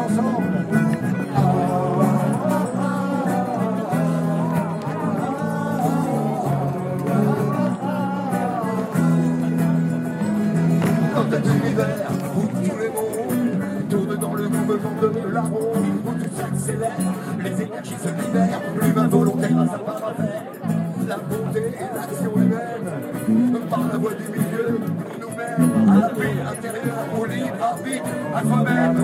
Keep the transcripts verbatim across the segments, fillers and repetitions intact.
ensemble. Dans cet univers où tous les mondes tournent dans le mouvement de la ronde, où tout s'accélère, les énergies se libèrent, l'humain volontaire a sa part à faire. La bonté et l'action humaine, par la voie du milieu, nous mènent à la paix intérieure, au libre arbitre, à soi-même.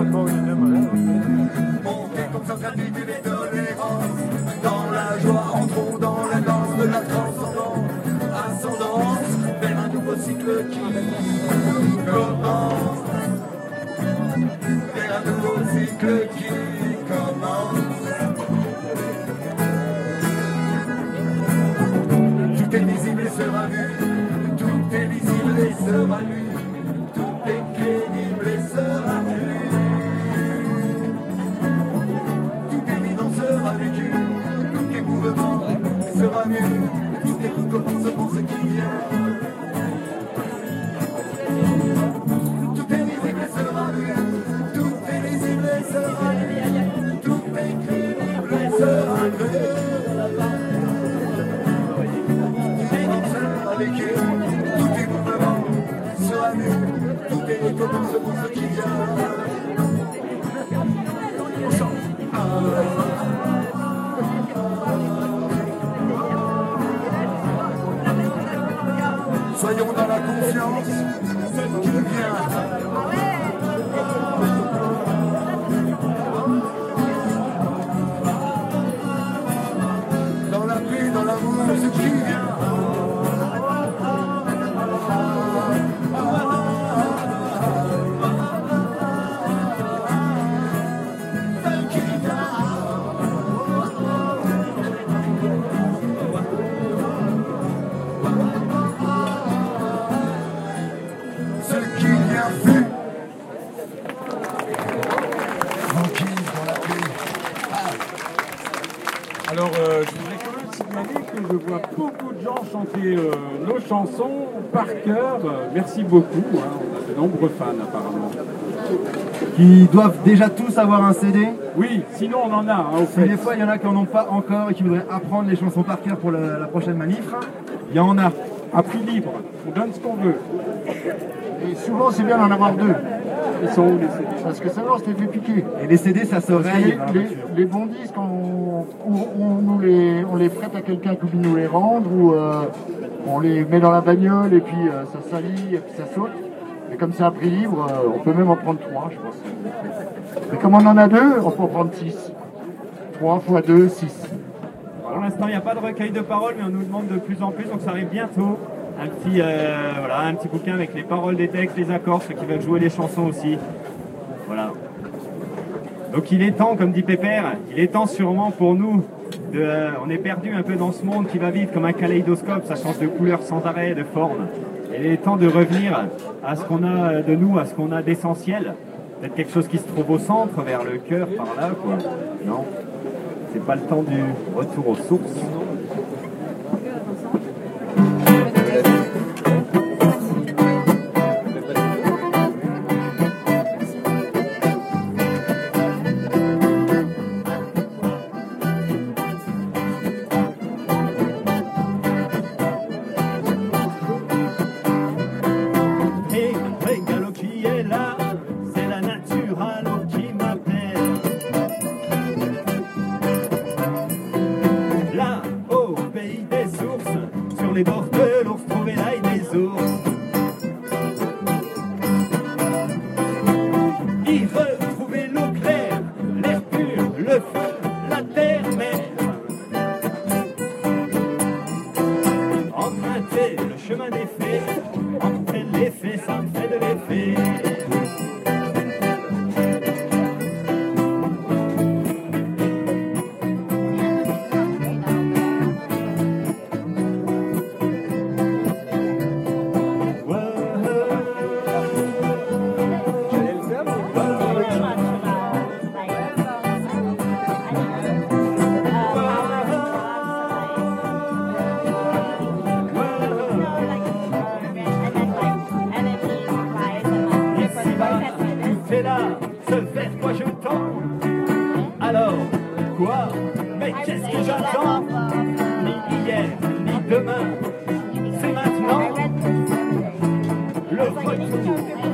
Monter comme sans gratitude et tolérance, dans la joie, entrons dans la danse de la transcendance, ascendance, vers un nouveau cycle qui commence, vers un nouveau cycle qui commence. Tout est visible et sera vu, tout est lisible et sera lu, tout est crédible et sera vu. Tout évident sera vécu, tout est mouvement sera nu, tout est recommence pour ce qui vient. Tout est visible et sera vu, tout est lisible et sera lu, tout est crédible et sera vu. Tout est mouvement sera mieux, tout est recommence pour ce qui vient. On chante. Soyons dans la confiance, celle qui vient. Dans la paix, dans l'amour, ce qui vient. Alors, euh, je voudrais quand même signaler que je vois beaucoup de gens chanter euh, nos chansons par cœur. Euh, merci beaucoup, hein, on a de nombreux fans apparemment. Qui doivent déjà tous avoir un C D. Oui, sinon on en a, hein, au fait. Et des fois, il y en a qui n'en ont pas encore et qui voudraient apprendre les chansons par cœur pour la, la prochaine manif. Il y en a. À prix libre, on donne ce qu'on veut. Et souvent, c'est bien d'en avoir deux. Ils sont où les C D? Parce que ça va, on s'était fait piquer. Et les C D, ça se raye. Les, les, les bons disques, on, on, on, nous les, on les prête à quelqu'un qui veut nous les rendre, ou euh, on les met dans la bagnole et puis euh, ça salit et puis ça saute. Et comme c'est un prix libre, euh, on peut même en prendre trois, je pense. Mais comme on en a deux, on peut en prendre six. Trois fois deux, six. Pour l'instant, il n'y a pas de recueil de paroles, mais on nous demande de plus en plus, donc ça arrive bientôt. Un petit, euh, voilà, un petit bouquin avec les paroles des textes, les accords, ceux qui veulent jouer les chansons aussi. Voilà. Donc il est temps, comme dit Pépère, il est temps sûrement pour nous, de, euh, on est perdu un peu dans ce monde qui va vite comme un kaléidoscope, ça change de couleur sans arrêt, de forme. Et il est temps de revenir à ce qu'on a de nous, à ce qu'on a d'essentiel. Peut-être quelque chose qui se trouve au centre, vers le cœur, par là, quoi. Non, c'est pas le temps du retour aux sources. est là, ce vers quoi je tends. Alors, quoi? Mais qu'est-ce que j'attends? Ni hier, ni demain, c'est maintenant. Le retour.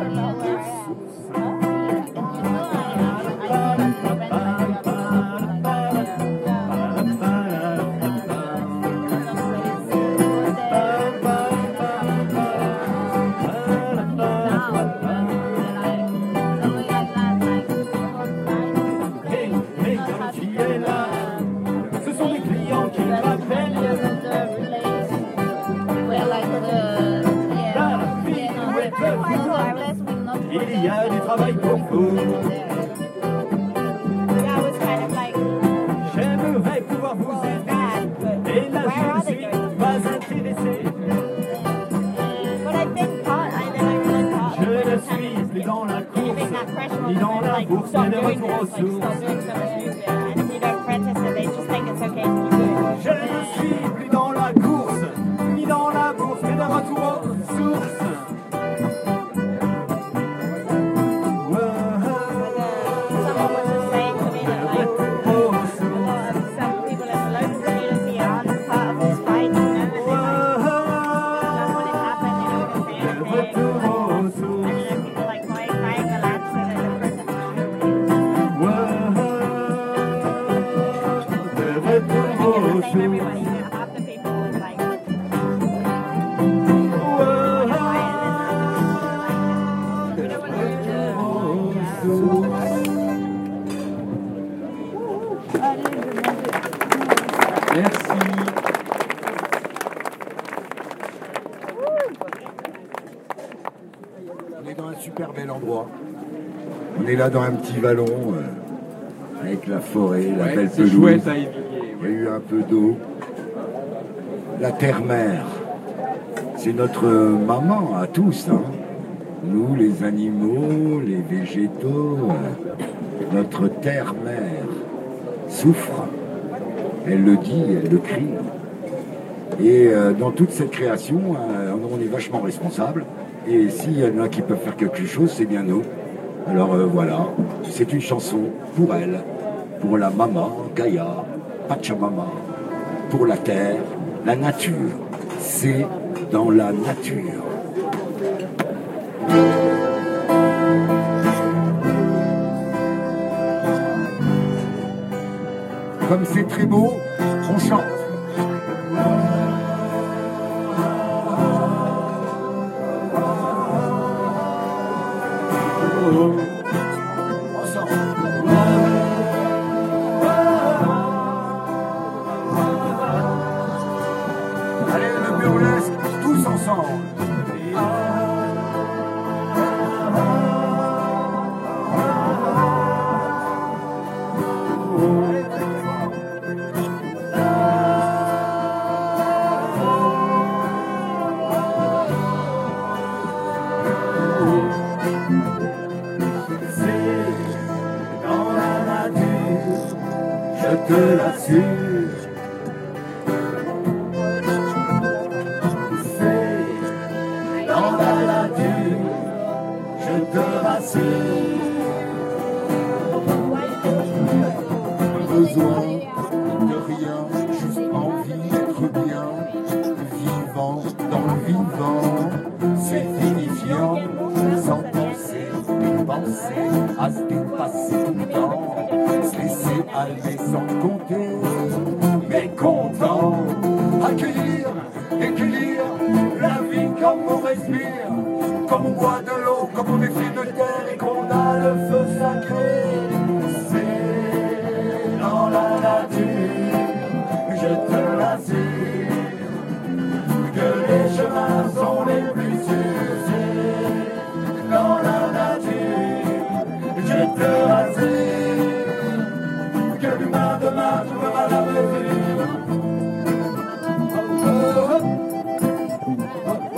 Il y a du travail pour vous. J'aimerais pouvoir vous aider, et là je ne suis pas intéressé. Je ne suis plus dans la course, ni dans la bourse, ni de retour aux sources. Je ne suis plus dans la course, ni dans la bourse, ni de retour aux sources. Merci. On est dans un super bel endroit. On est là dans un petit vallon euh, avec la forêt, la Ouais, belle c'est pelouse. chouette à Éviller. Il y a eu un peu d'eau. La terre-mère, c'est notre maman à tous. Hein. Nous, les animaux, les végétaux, euh, notre terre-mère souffre. Elle le dit, elle le crie. Et euh, dans toute cette création, euh, on est vachement responsable. Et s'il y en a qui peuvent faire quelque chose, c'est bien nous. Alors euh, voilà, c'est une chanson pour elle, pour la maman, Gaïa, Pachamama, pour la terre, la nature. C'est dans la nature. Comme c'est très beau, on chante. Ensemble. Allez, le burlesque, tous ensemble. Je te l'assure, c'est dans la nature, je te rassure. Besoin de rien, juste envie d'être bien, vivant dans le vivant, c'est vivifiant, sans penser, penser à se dépasser tout le temps. Se laisser aller sans compter, mais content, accueillir, écueillir la vie comme on respire, comme on boit de l'eau, comme on est fait de terre et qu'on a le feu sacré. C'est dans la nature, je te l'assure, que les chemins sont les plus sûrs. C'est dans la nature, je te rassure. Que l'humain demain trouvera la mesure. Oh, oh, oh, oh,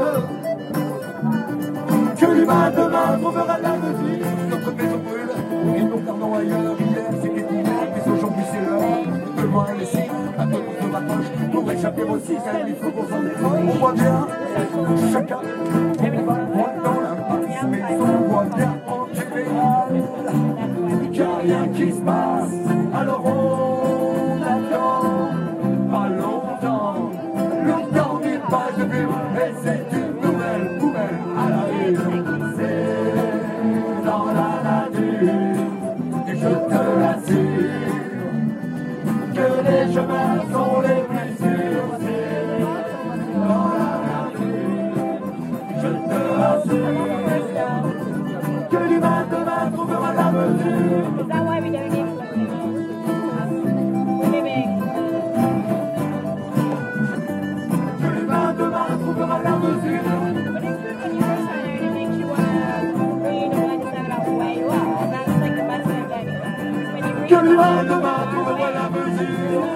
oh. Que l'humain demain trouvera la mesure. Notre maison brûle, et nous perdons ailleurs. Hier c'était hier, mais aujourd'hui c'est l'heure. De loin les signes, à deux on se rapproche. Pour échapper au système, il faut qu'on s'en déroule. On voit bien, chacun, on va point dans l'impasse. Mais on voit bien enterrer Is that why we don't need to look We're living. Que l'humain demain trouvera la mesure. But it's good when you first find out, it makes you want to read and understand about where you are. And that's like the best way of learning that. When you read Que l'humain about demain trouvera la mesure.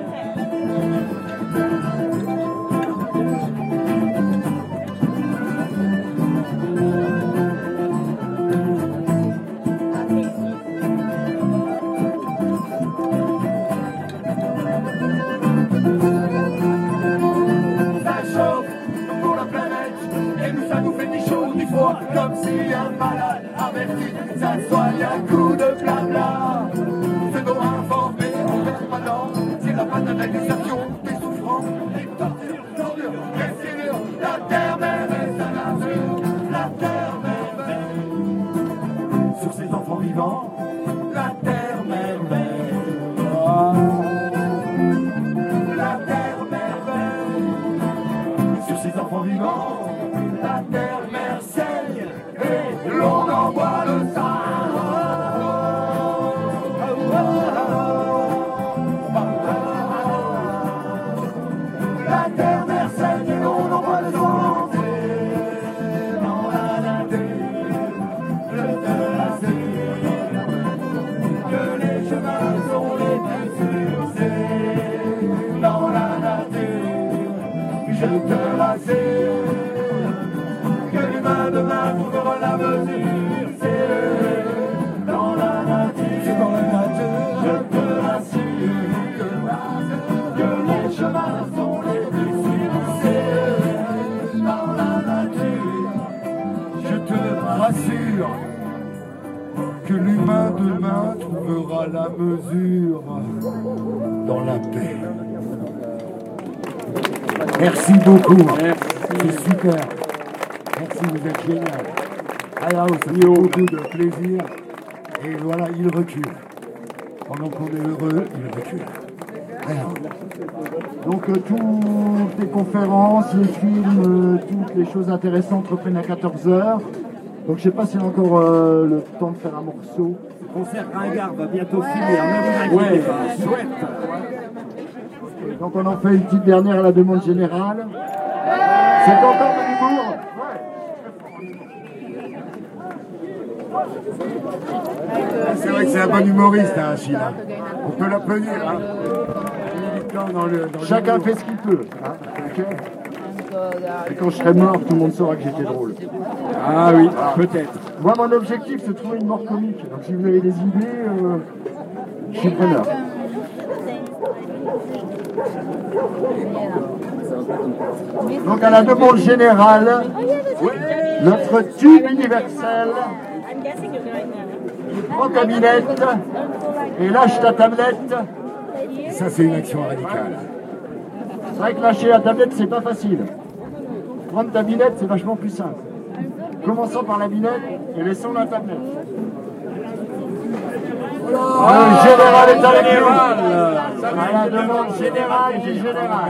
Comme si un malade averti, ça soigne un coup de blabla. C'est donc informé en permanent, c'est la banalisation des souffrances, des tortures, d'ordures, des silures. La terre mère et sa nature, la terre merveille. Sur ses enfants vivants, la terre merveille. Oh. La terre merveille. Sur ses enfants vivants, la terre merveille. Et l'on envoie le sang. La terre merveille et l'on envoie le sang. Dans la nature, je te l'assure que les chemins sont les plus sûrs. C'est dans la nature, je te l'assure. Demain trouvera la mesure, c'est dans la nature, c'est dans la nature, je te rassure, que les chemins sont les plus sûrs, c'est dans la nature, je te rassure, que l'humain demain trouvera la mesure dans la paix. Merci beaucoup, c'est super. Merci, vous êtes génial. Alors, ça fait beaucoup de plaisir. Et voilà, il recule. Pendant qu'on est heureux, il recule. Alors. Donc euh, toutes les conférences, les films, euh, toutes les choses intéressantes reprennent à quatorze heures. Donc je sais pas s'il y a encore euh, le temps de faire un morceau. Le concert Ringard va bientôt finir, ne vous inquiétez pas. Chouette. Donc on en fait une petite dernière à la demande générale. C'est encore de l'humour. C'est vrai que c'est un bon humoriste, hein, Achille. On peut l'applaudir. Hein. Dans le, dans Chacun fait ce qu'il peut. Hein. Okay. Et quand je serai mort, tout le monde saura que j'étais drôle. Ah oui, peut-être. Moi, mon objectif, c'est de trouver une mort comique. Donc si vous avez des idées, euh, je suis preneur. Donc à la demande générale, notre tube universel, prends ta binette et lâche ta tablette. Ça, c'est une action radicale. C'est vrai que lâcher la tablette, c'est pas facile. Prendre ta binette, c'est vachement plus simple. Commençons par la binette et laissons la tablette. Le général est avec nous. À la demande générale du général.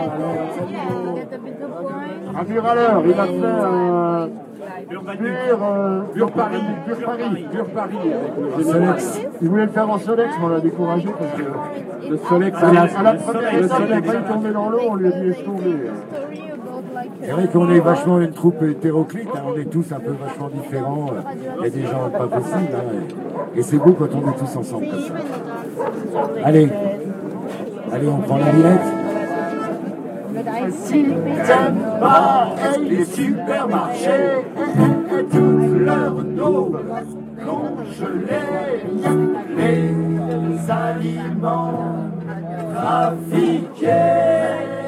Un pur à l'heure, il a fait un pur, euh, Pur Paris, pur Paris. Pur Paris avec le Solex. Il voulait le faire en Solex, mais on l'a découragé parce que Le Solex, à la, à la le première Solex, étape, il a failli tomber dans l'eau, on lui a dit laisse tomber. C'est vrai qu'on est vachement une troupe hétéroclite, hein. On est tous un peu vachement différents. Il y a des gens pas possibles. Hein. Et c'est beau quand on est tous ensemble comme ça. Allez, allez, on prend la binette. Si t'aimes pas les supermarchés et toutes leurs dos congelés, les aliments trafiqués,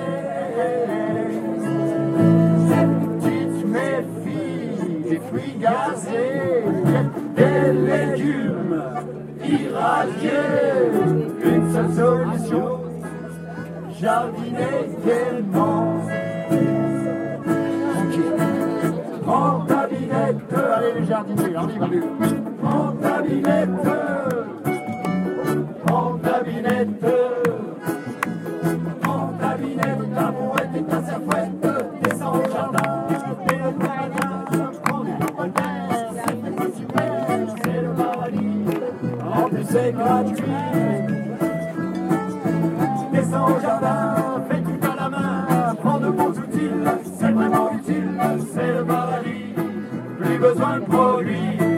cette petite méfie des fruits gazés, des légumes irradiés, une seule solution. Jardiner gaiement. Prends ta binette, allez les jardiniers, on y va. Prends ta binette, prends ta binette, prends ta binette, ta brouette et ta serfouette, descends au jardin, fais le paradis, prends du popotin, c'est super, c'est le paradis. c'est gratuit. Descends au jardin, fais tout à la main, prends de bons outils, c'est vraiment utile, c'est le paradis, plus besoin de produits.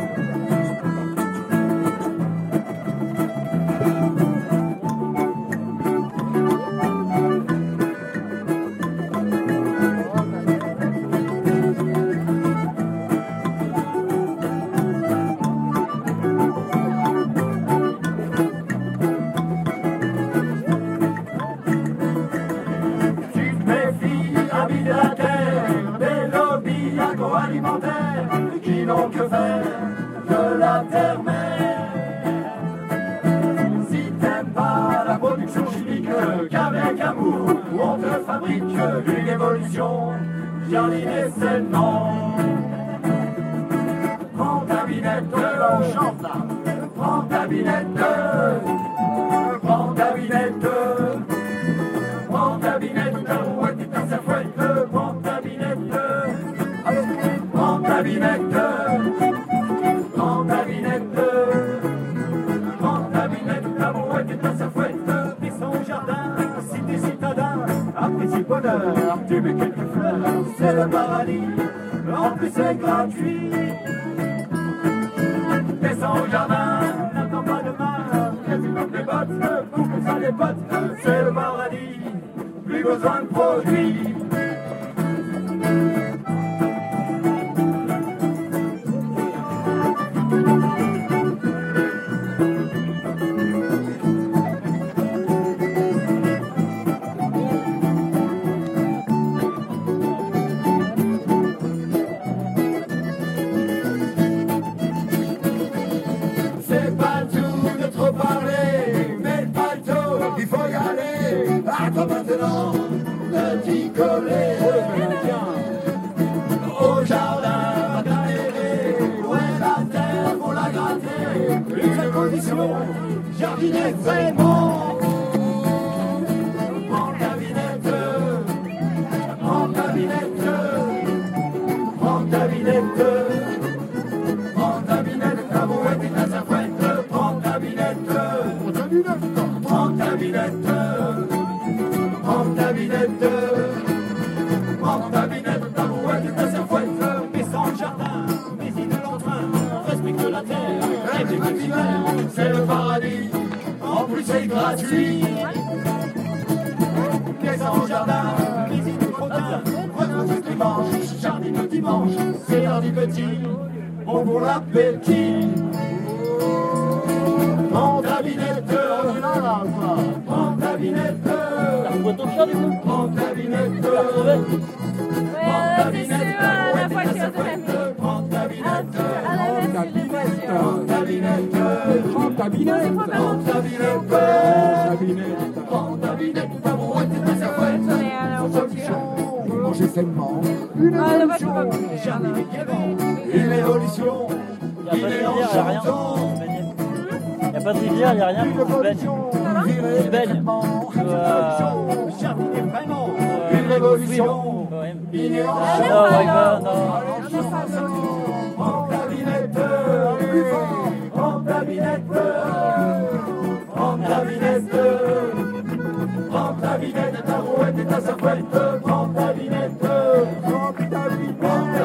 Qui n'ont que faire de la terre-mère. Si t'aimes pas la production chimique, qu'avec amour on te fabrique une évolution, jardiner c'est le nom. Prends ta binette, on chante là. Prends ta binette, prends ta binette, prends ta binette, ta rouette et ta serfouette, prends ta binette. Prends ta binette, prends ta binette, prends ta binette, ta brouette et ta serfouette, descends au jardin, si t'es citadin, apprécie le bonheur, tu mets quelques fleurs, c'est le paradis, en plus c'est gratuit. Descends au jardin, n'attends pas demain, que tu portes les bottes, pour que ça les potes, c'est le paradis, plus besoin de produits. Maintenant de t'y coller au jardin, va t'aérer, ouais la terre pour la gratter, une seule condition, jardiner vraiment. Prends ta binette, prends ta binette, prends ta binette, prends ta binette, ta brouette et ta serfouette, prends ta binette, prends ta binette. Prends ta binette, prends ta binette, ta brouette et ta serfouette, descends le jardin, visite l'entrain, respecte la terre, rêve des petits verres, c'est le paradis, en plus c'est gratuit. Descends au jardin, visite le crottin, retrouve les manches, jardine le dimanche, c'est l'heure du petit, bon pour l'appétit. Prends ta binette, prends ta binette. Prends ta binette, prends ta binette, la fois que tu as prends ta binette, à la messe, prends ta binette, Prends ta binette, prends ta binette, ta binette. prends ta binette, ta brouette et ta serfouette, alors, solution, manger sainement, une Ah, là-bas, je peux évolution, pas. jardiner gaiement, une évolution, il est en chantant, Il n'y a pas de rivière, il n'y a rien, une il faut se baigner. évolution, Tu virer baignes. complètement, Tu une vas- solution, jardiner vraiment, Euh, une évolution, quand même. il est en Non, chantant. ouais, bah, non. Prends ta binette, prends ta binette, prends ta binette, prends ta binette, ta rouette et ta serfouette, prends ta binette, prends ta binette,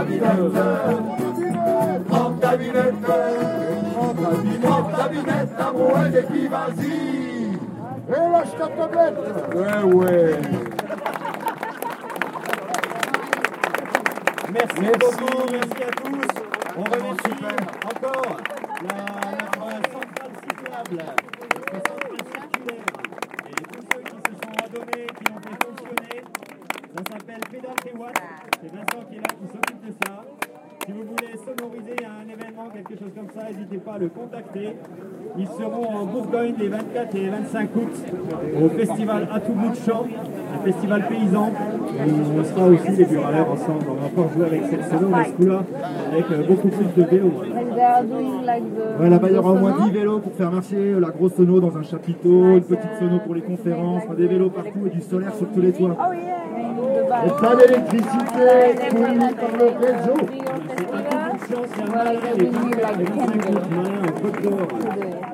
prends ta binette, prends ta binette, ta rouette et puis vas-y, et lâche ta tablette. Ouais, ouais. Merci, Merci. beaucoup, merci à tous. On remercie encore la, notre centrale cyclable, notre centrale circulaire et tous ceux qui se sont adonnés, qui l'ont fait fonctionner. Ça s'appelle Pédale tes watts. C'est Vincent qui est là, qui s'occupe de ça. Si vous voulez sonoriser un événement, quelque chose comme ça, n'hésitez pas à le contacter. Ils seront en Bourgogne les vingt-quatre et vingt-cinq août au festival À tout bout de champ, un festival paysan. Où on sera aussi les buraleurs ensemble. On va encore jouer avec cette sono, mais ce coup-là, avec euh, beaucoup plus de vélos. Ouais, là-bas, il y aura au moins dix vélos pour faire marcher la grosse sono dans un chapiteau, une petite sono pour les conférences, des vélos partout et du solaire sur tous les toits. Et pas d'électricité fournie par le réseau. C'est un coup de chance, il y a un malin, les vingt-quatre et vingt-cinq août, malin en Côte d'Or.